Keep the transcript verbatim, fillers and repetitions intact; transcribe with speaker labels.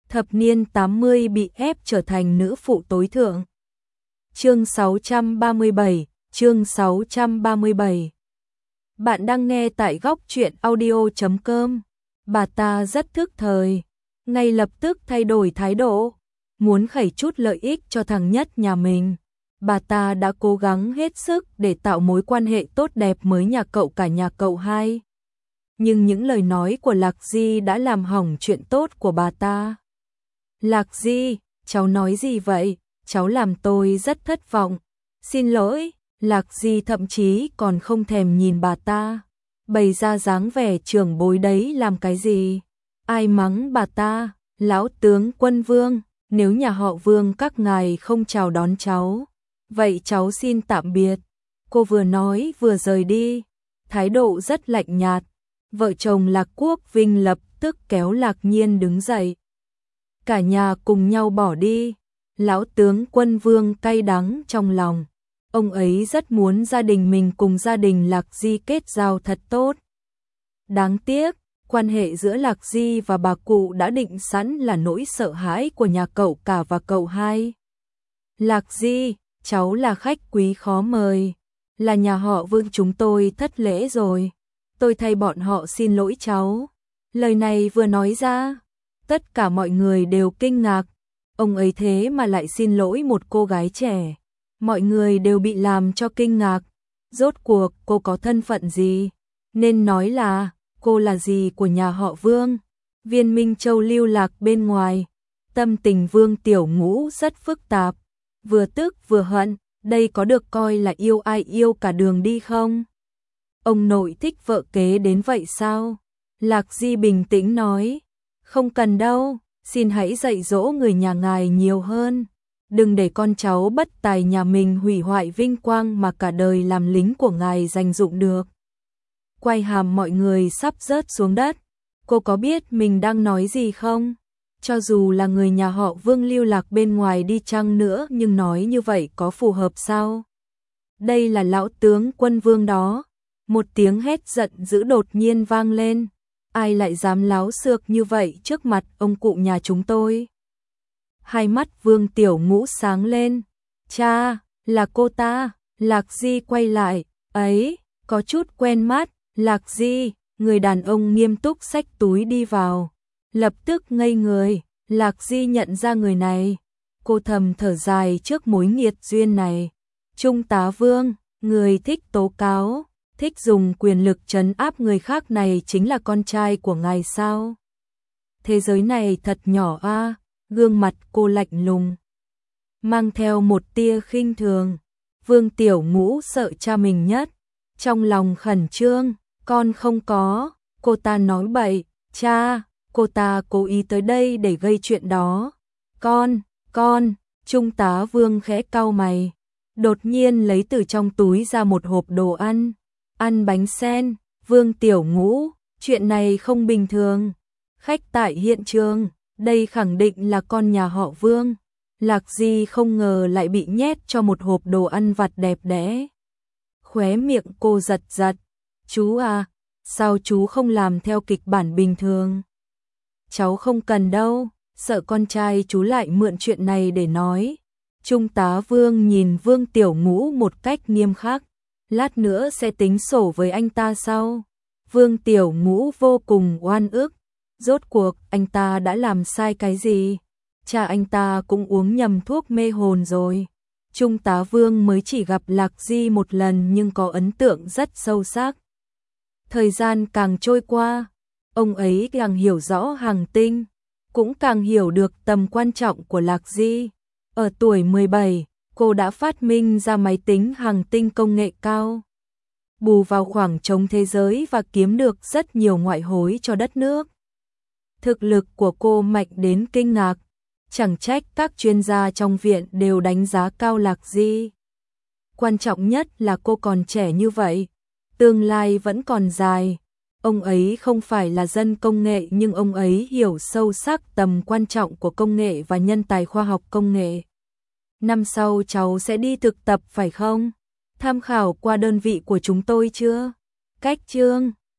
Speaker 1: thập niên tám mươi bị ép trở thành nữ phụ tối thượng. Chương sáu trăm ba mươi bảy, chương sáu trăm ba mươi bảy. Bạn đang nghe tại góc truyện audio chấm com. Bà ta rất thức thời, ngay lập tức thay đổi thái độ, muốn khẩy chút lợi ích cho thằng Nhất nhà mình. Bà ta đã cố gắng hết sức để tạo mối quan hệ tốt đẹp với nhà cậu cả nhà cậu hai. Nhưng những lời nói của Lạc Di đã làm hỏng chuyện tốt của bà ta. Lạc Di, cháu nói gì vậy? Cháu làm tôi rất thất vọng. Xin lỗi, Lạc Di thậm chí còn không thèm nhìn bà ta. Bày ra dáng vẻ trưởng bối đấy làm cái gì? Ai mắng bà ta? Lão tướng Quân Vương, nếu nhà họ Vương các ngài không chào đón cháu, vậy cháu xin tạm biệt. Cô vừa nói vừa rời đi, thái độ rất lạnh nhạt. Vợ chồng Lạc Quốc Vinh lập tức kéo Lạc Nhiên đứng dậy. Cả nhà cùng nhau bỏ đi. Lão tướng Quân Vương cay đắng trong lòng. Ông ấy rất muốn gia đình mình cùng gia đình Lạc Di kết giao thật tốt. Đáng tiếc, quan hệ giữa Lạc Di và bà cụ đã định sẵn là nỗi sợ hãi của nhà cậu cả và cậu hai. Lạc Di, cháu là khách quý khó mời, là nhà họ Vương chúng tôi thất lễ rồi. Tôi thay bọn họ xin lỗi cháu. Lời này vừa nói ra, tất cả mọi người đều kinh ngạc. Ông ấy thế mà lại xin lỗi một cô gái trẻ. Mọi người đều bị làm cho kinh ngạc. Rốt cuộc cô có thân phận gì? Nên nói là cô là gì của nhà họ Vương? Viên Minh Châu lưu lạc bên ngoài. Tâm tình Vương Tiểu Ngũ rất phức tạp. Vừa tức vừa hận, đây có được coi là yêu ai yêu cả đường đi không? Ông nội thích vợ kế đến vậy sao? Lạc Di bình tĩnh nói. Không cần đâu, xin hãy dạy dỗ người nhà ngài nhiều hơn. Đừng để con cháu bất tài nhà mình hủy hoại vinh quang mà cả đời làm lính của ngài dành dụng được. Quay hàm mọi người sắp rớt xuống đất. Cô có biết mình đang nói gì không? Cho dù là người nhà họ Vương lưu lạc bên ngoài đi chăng nữa nhưng nói như vậy có phù hợp sao? Đây là lão tướng Quân Vương đó. Một tiếng hét giận dữ đột nhiên vang lên. Ai lại dám láo xược như vậy trước mặt ông cụ nhà chúng tôi? Hai mắt Vương Tiểu Ngũ sáng lên. Cha, là cô ta. Lạc Di quay lại. Ấy, có chút quen mắt. Lạc Di, người đàn ông nghiêm túc xách túi đi vào. Lập tức ngây người. Lạc Di nhận ra người này. Cô thầm thở dài trước mối nghiệt duyên này. Trung tá Vương, người thích tố cáo, thích dùng quyền lực trấn áp người khác này chính là con trai của ngài sao? Thế giới này thật nhỏ a. À, gương mặt cô lạnh lùng, mang theo một tia khinh thường. Vương Tiểu Ngũ sợ cha mình nhất, trong lòng khẩn trương. Con không có, cô ta nói bậy. Cha, cô ta cố ý tới đây để gây chuyện đó. Con, con, Trung tá Vương khẽ cau mày. Đột nhiên lấy từ trong túi ra một hộp đồ ăn. Ăn bánh sen. Vương Tiểu Ngũ, chuyện này không bình thường. Khách tại hiện trường, đây khẳng định là con nhà họ Vương. Lạc Di không ngờ lại bị nhét cho một hộp đồ ăn vặt đẹp đẽ. Khóe miệng cô giật giật. Chú à, sao chú không làm theo kịch bản bình thường? Cháu không cần đâu, sợ con trai chú lại mượn chuyện này để nói. Trung tá Vương nhìn Vương Tiểu Ngũ một cách nghiêm khắc. Lát nữa sẽ tính sổ với anh ta sau. Vương Tiểu Ngũ vô cùng oan ức. Rốt cuộc anh ta đã làm sai cái gì? Cha anh ta cũng uống nhầm thuốc mê hồn rồi. Trung tá Vương mới chỉ gặp Lạc Di một lần nhưng có ấn tượng rất sâu sắc. Thời gian càng trôi qua, ông ấy càng hiểu rõ hành tinh, cũng càng hiểu được tầm quan trọng của Lạc Di. Ở tuổi mười bảy, cô đã phát minh ra máy tính hành tinh công nghệ cao, bù vào khoảng trống thế giới và kiếm được rất nhiều ngoại hối cho đất nước. Thực lực của cô mạnh đến kinh ngạc, chẳng trách các chuyên gia trong viện đều đánh giá cao Lạc Di. Quan trọng nhất là cô còn trẻ như vậy, tương lai vẫn còn dài. Ông ấy không phải là dân công nghệ nhưng ông ấy hiểu sâu sắc tầm quan trọng của công nghệ và nhân tài khoa học công nghệ. Năm sau cháu sẽ đi thực tập phải không? Tham khảo qua đơn vị của chúng tôi chưa? Cách chương